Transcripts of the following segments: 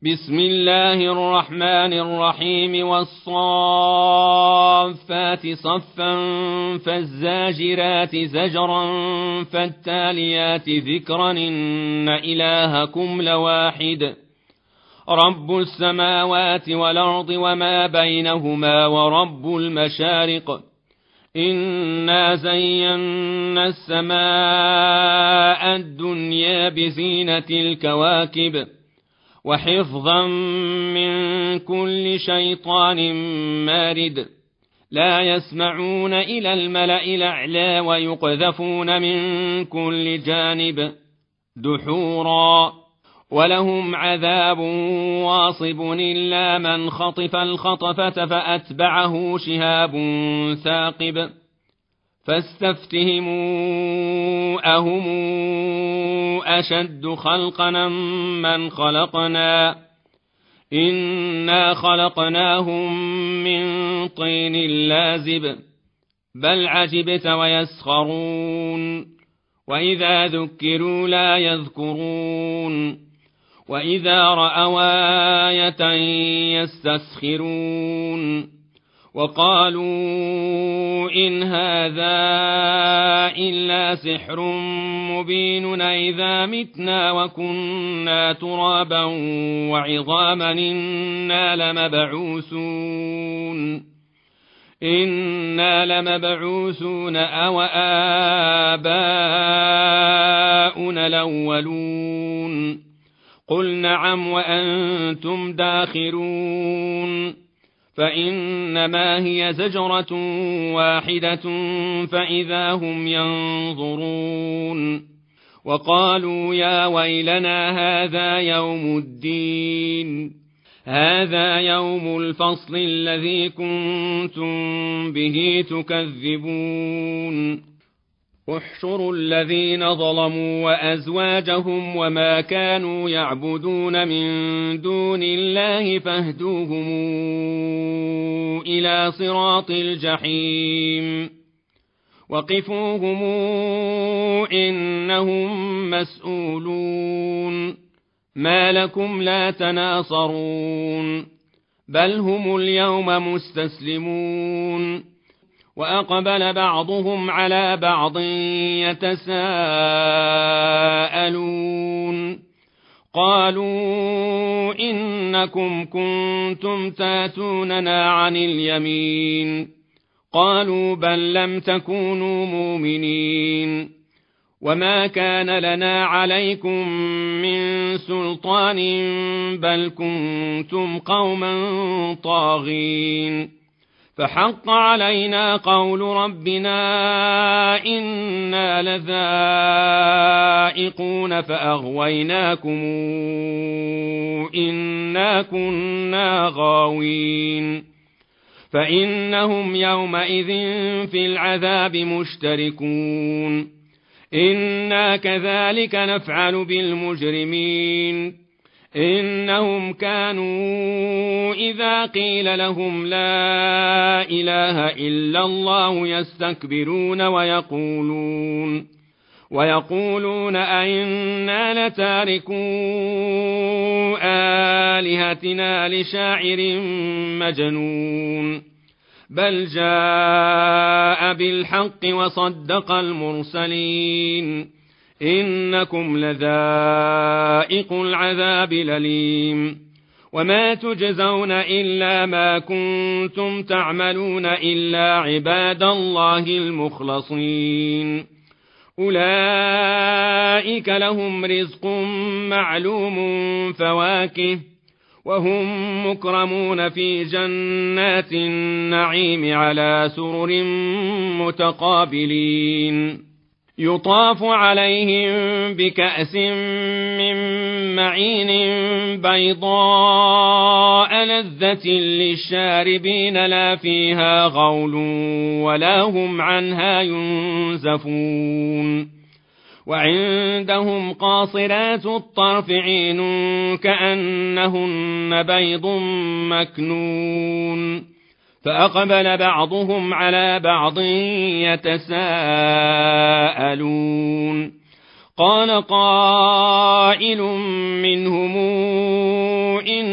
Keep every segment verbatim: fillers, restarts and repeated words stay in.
بسم الله الرحمن الرحيم والصافات صفا فالزاجرات زجرا فالتاليات ذكرا إن إلهكم لواحد رب السماوات والأرض وما بينهما ورب المشارق إنا زينا السماء الدنيا بزينة الكواكب وحفظا من كل شيطان مارد لا يسمعون إلى الملأ الأعلى ويقذفون من كل جانب دحورا ولهم عذاب واصب إلا من خطف الخطفة فأتبعه شهاب ثاقب فاستفتهموا أهم أشد خلقا من خلقنا إنا خلقناهم من طين لازب بل عجبت ويسخرون وإذا ذكروا لا يذكرون وإذا رأوا آية يستسخرون وقالوا إن هذا إلا سحر مبين إذا متنا وكنا ترابا وعظاما إنا لمبعوثون إنا لمبعوثون أو آباؤنا الأولون قل نعم وأنتم داخرون فإنما هي زجرة واحدة فإذا هم ينظرون وقالوا يا ويلنا هذا يوم الدين هذا يوم الفصل الذي كنتم به تكذبون احشروا الذين ظلموا وأزواجهم وما كانوا يعبدون من دون الله فاهدوهم إلى صراط الجحيم وقفوهم إنهم مسؤولون ما لكم لا تناصرون بل هم اليوم مستسلمون وأقبل بعضهم على بعض يتساءلون قالوا إنكم كنتم تاتوننا عن اليمين قالوا بل لم تكونوا مؤمنين وما كان لنا عليكم من سلطان بل كنتم قوما طاغين فحق علينا قول ربنا إنا لذائقون فأغويناكم إنا كنا غاوين فإنهم يومئذ في العذاب مشتركون إنا كذلك نفعل بالمجرمين إنهم كانوا إذا قيل لهم لا إله إلا الله يستكبرون ويقولون ويقولون أئنا لتاركو آلهتنا لشاعر مجنون بل جاء بالحق وصدق المرسلين إنكم لذائق العذاب الأليم وما تجزون إلا ما كنتم تعملون إلا عباد الله المخلصين أولئك لهم رزق معلوم فواكه وهم مكرمون في جنات النعيم على سرر متقابلين يطاف عليهم بكأس من معين بيضاء لذة للشاربين لا فيها غول ولا هم عنها ينزفون وعندهم قاصرات الطرف عين كأنهن بيض مكنون فأقبل بعضهم على بعض يتساءلون قال قائل منهم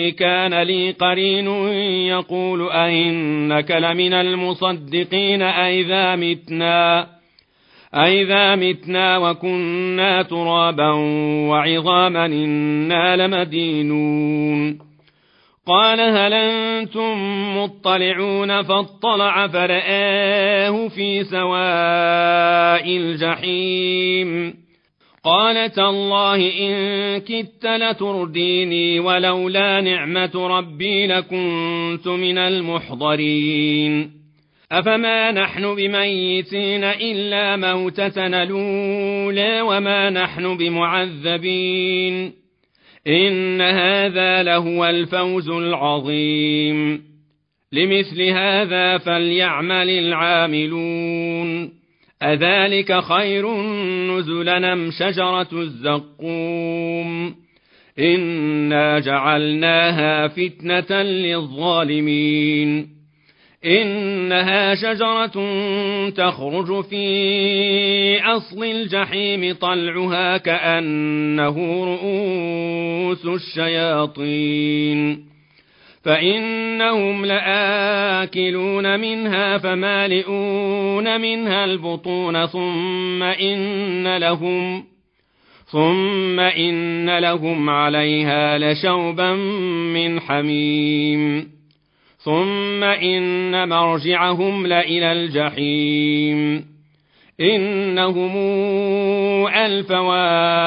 إني كان لي قرين يقول أئنك لمن المصدقين أئذا متنا أئذا متنا وكنا ترابا وعظاما إنا لمدينون قال هل أنتم مطلعون فاطلع فرآه في سواء الجحيم قال تالله إن كدت لترديني ولولا نعمة ربي لكنت من المحضرين أفما نحن بميتين إلا موتتنا الأولى وما نحن بمعذبين إن هذا لهو الفوز العظيم لمثل هذا فليعمل العاملون أذلك خير نزلا أم شجرة الزقوم إنا جعلناها فتنة للظالمين إنها شجرة تخرج في أصل الجحيم طلعها كأنه رؤوس الشياطين فإنهم لآكلون منها فمالئون منها البطون ثم إن لهم ثم إن لهم عليها لشوبا من حميم ثم إن مرجعهم لإلى الجحيم إنهم ألفوا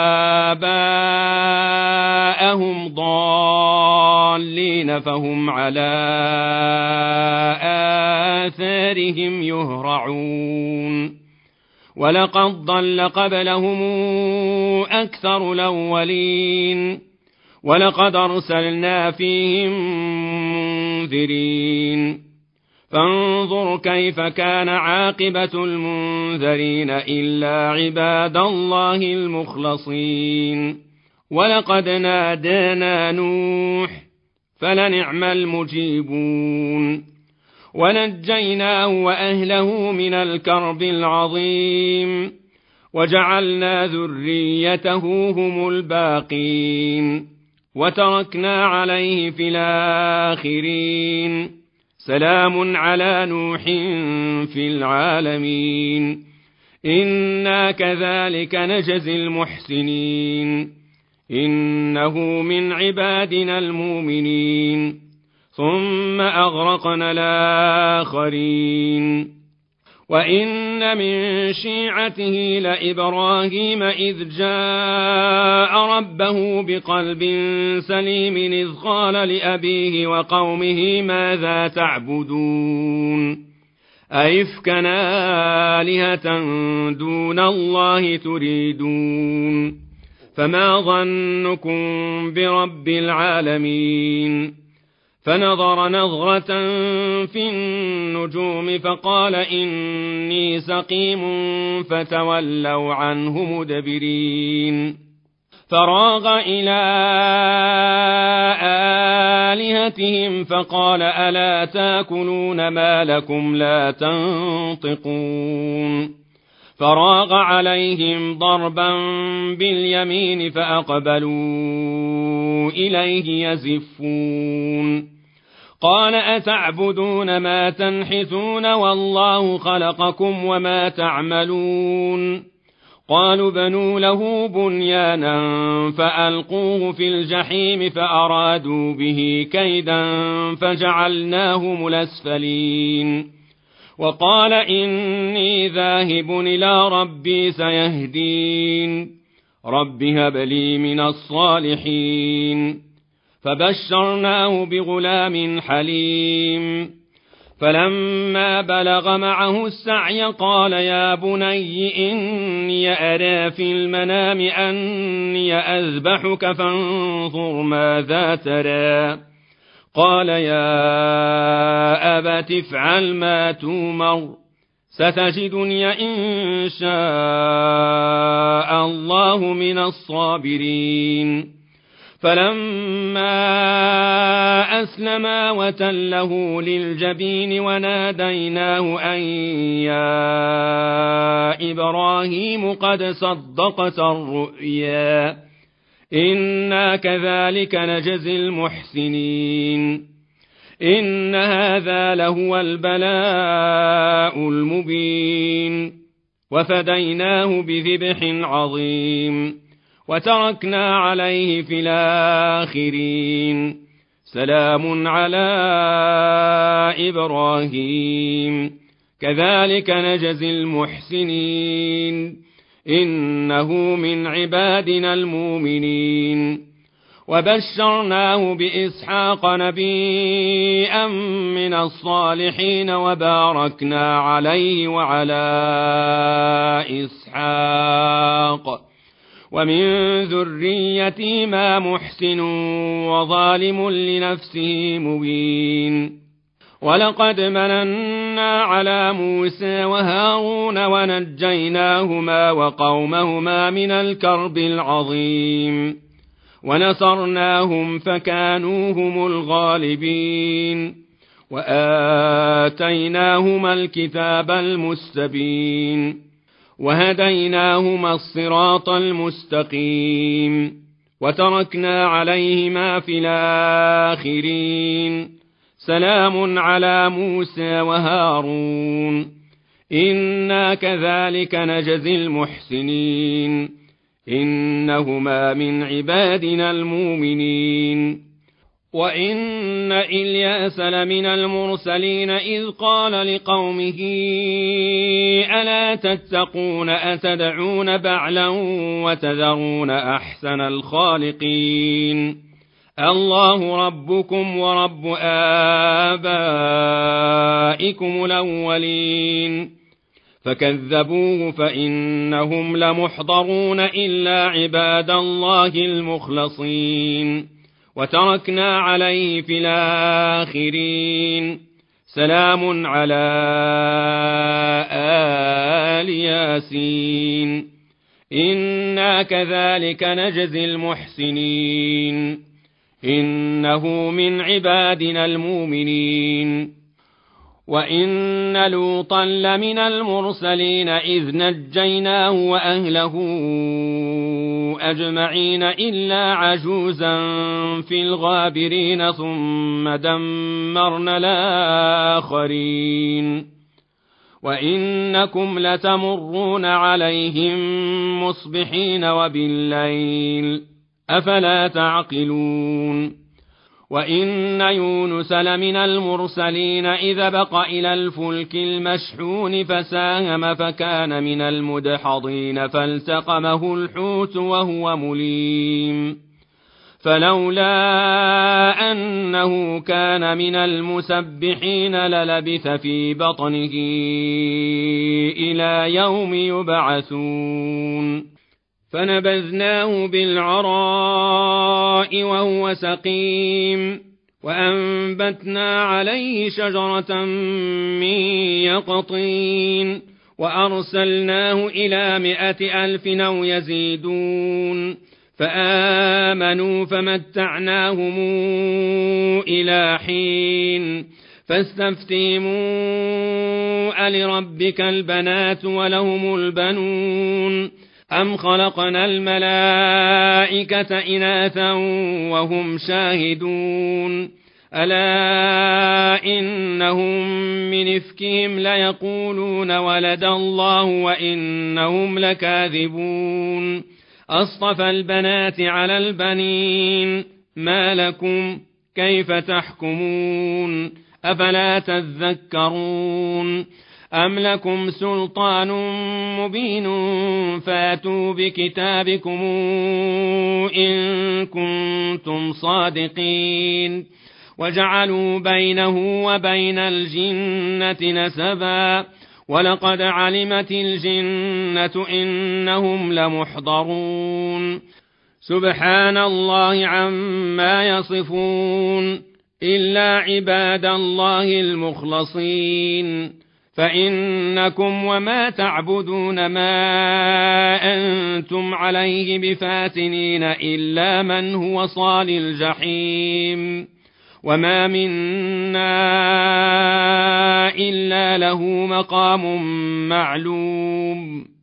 آباءهم ضالين فهم على آثارهم يهرعون ولقد ضل قبلهم أكثر الأولين ولقد أرسلنا فيهم منذرين فانظر كيف كان عاقبة المنذرين إلا عباد الله المخلصين ولقد نادانا نوح فلنعم المجيبون ونجيناه وأهله من الكرب العظيم وجعلنا ذريته هم الباقين وتركنا عليه في الآخرين سلام على نوح في العالمين إنا كذلك نجزي المحسنين إنه من عبادنا المؤمنين ثم أغرقنا الآخرين وإن من شيعته لإبراهيم إذ جاء ربه بقلب سليم إذ قال لأبيه وقومه ماذا تعبدون أئفكا آلهة دون الله تريدون فما ظنكم برب العالمين فنظر نظرة في النجوم فقال إني سقيم فتولوا عنه مدبرين فراغ إلى آلهتهم فقال ألا تاكلون ما لكم لا تنطقون فراغ عليهم ضربا باليمين فأقبلوا إليه يزفون قال أتعبدون ما تنحتون والله خلقكم وما تعملون قالوا بنوا له بنيانا فألقوه في الجحيم فأرادوا به كيدا فجعلناهم الأسفلين وقال إني ذاهب إلى ربي سيهدين رب هب لي من الصالحين فبشرناه بغلام حليم فلما بلغ معه السعي قال يا بني إني أرى في المنام أني أذبحك فانظر ماذا ترى قال يا أبت افعل ما تؤمر ستجدني إن شاء الله من الصابرين فلما أسلما وتله للجبين وناديناه أن يا إبراهيم قد صدقت الرؤيا إنا كذلك نجزي المحسنين إن هذا لهو البلاء المبين وفديناه بذبح عظيم وتركنا عليه في الآخرين سلام على إبراهيم كذلك نجزي المحسنين إنه من عبادنا المؤمنين وبشرناه بإسحاق نبيا من الصالحين وباركنا عليه وعلى إسحاق ومن ذريتهما محسن وظالم لنفسه مبين ولقد مننا على موسى وهارون ونجيناهما وقومهما من الكرب العظيم ونصرناهم فكانوا هم الغالبين وآتيناهما الكتاب المستبين وهديناهما الصراط المستقيم وتركنا عليهما في الآخرين سلام على موسى وهارون إنا كذلك نجزي المحسنين إنهما من عبادنا المؤمنين وإن إلياس لمن المرسلين إذ قال لقومه ألا تتقون أتدعون بعلا وتذرون أحسن الخالقين الله ربكم ورب آبائكم الأولين فكذبوه فإنهم لمحضرون إلا عباد الله المخلصين وتركنا عليه في الآخرين سلام على آل ياسين إنا كذلك نجزي المحسنين إنه من عبادنا المؤمنين وإن لوطا لمن المرسلين إذ نجيناه وأهله أجمعين إلا عجوزا في الغابرين ثم دمرنا الآخرين وإنكم لتمرون عليهم مصبحين وبالليل أفلا تعقلون وإن يونس لمن المرسلين إذا بق إلى الفلك المشحون فساهم فكان من المدحضين فالتقمه الحوت وهو مليم فلولا أنه كان من المسبحين للبث في بطنه إلى يوم يبعثون فنبذناه بالعراء وهو سقيم وأنبتنا عليه شجرة من يقطين وأرسلناه إلى مائة ألف أو يزيدون فآمنوا فمتعناهم إلى حين فاستفتهموا ألربك البنات ولهم البنون أم خلقنا الملائكة إناثا وهم شاهدون ألا إنهم من إفكهم ليقولون ولد الله وإنهم لكاذبون أصطفى البنات على البنين ما لكم كيف تحكمون أفلا تذكرون أم لكم سلطان مبين فاتوا بكتابكم إن كنتم صادقين وجعلوا بينه وبين الجنة نسبا ولقد علمت الجنة إنهم لمحضرون سبحان الله عما يصفون إلا عباد الله المخلصين فإنكم وما تعبدون ما أنتم عليه بفاتنين إلا من هو صال الجحيم وما منا إلا له مقام معلوم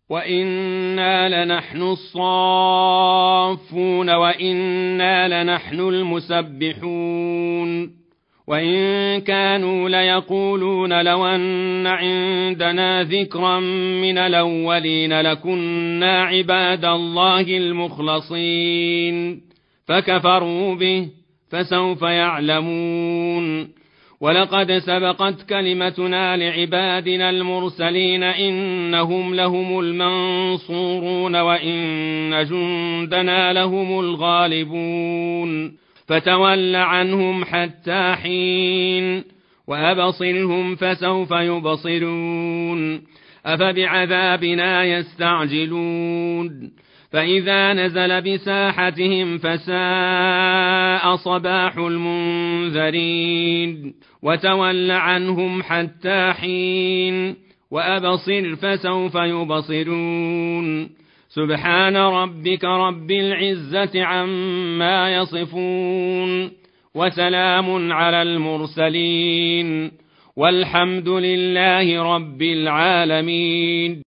وإنا لنحن الصافون وإنا لنحن المسبحون وإن كانوا ليقولون لو أن عندنا ذكرا من الأولين لكنا عباد الله المخلصين فكفروا به فسوف يعلمون ولقد سبقت كلمتنا لعبادنا المرسلين إنهم لهم المنصورون وإن جندنا لهم الغالبون فتول عنهم حتى حين وأبصرهم فسوف يبصرون أفبعذابنا يستعجلون فإذا نزل بساحتهم فساء صباح المنذرين وتول عنهم حتى حين وأبصر فسوف يبصرون سبحان ربك رب العزة عما يصفون وسلام على المرسلين والحمد لله رب العالمين.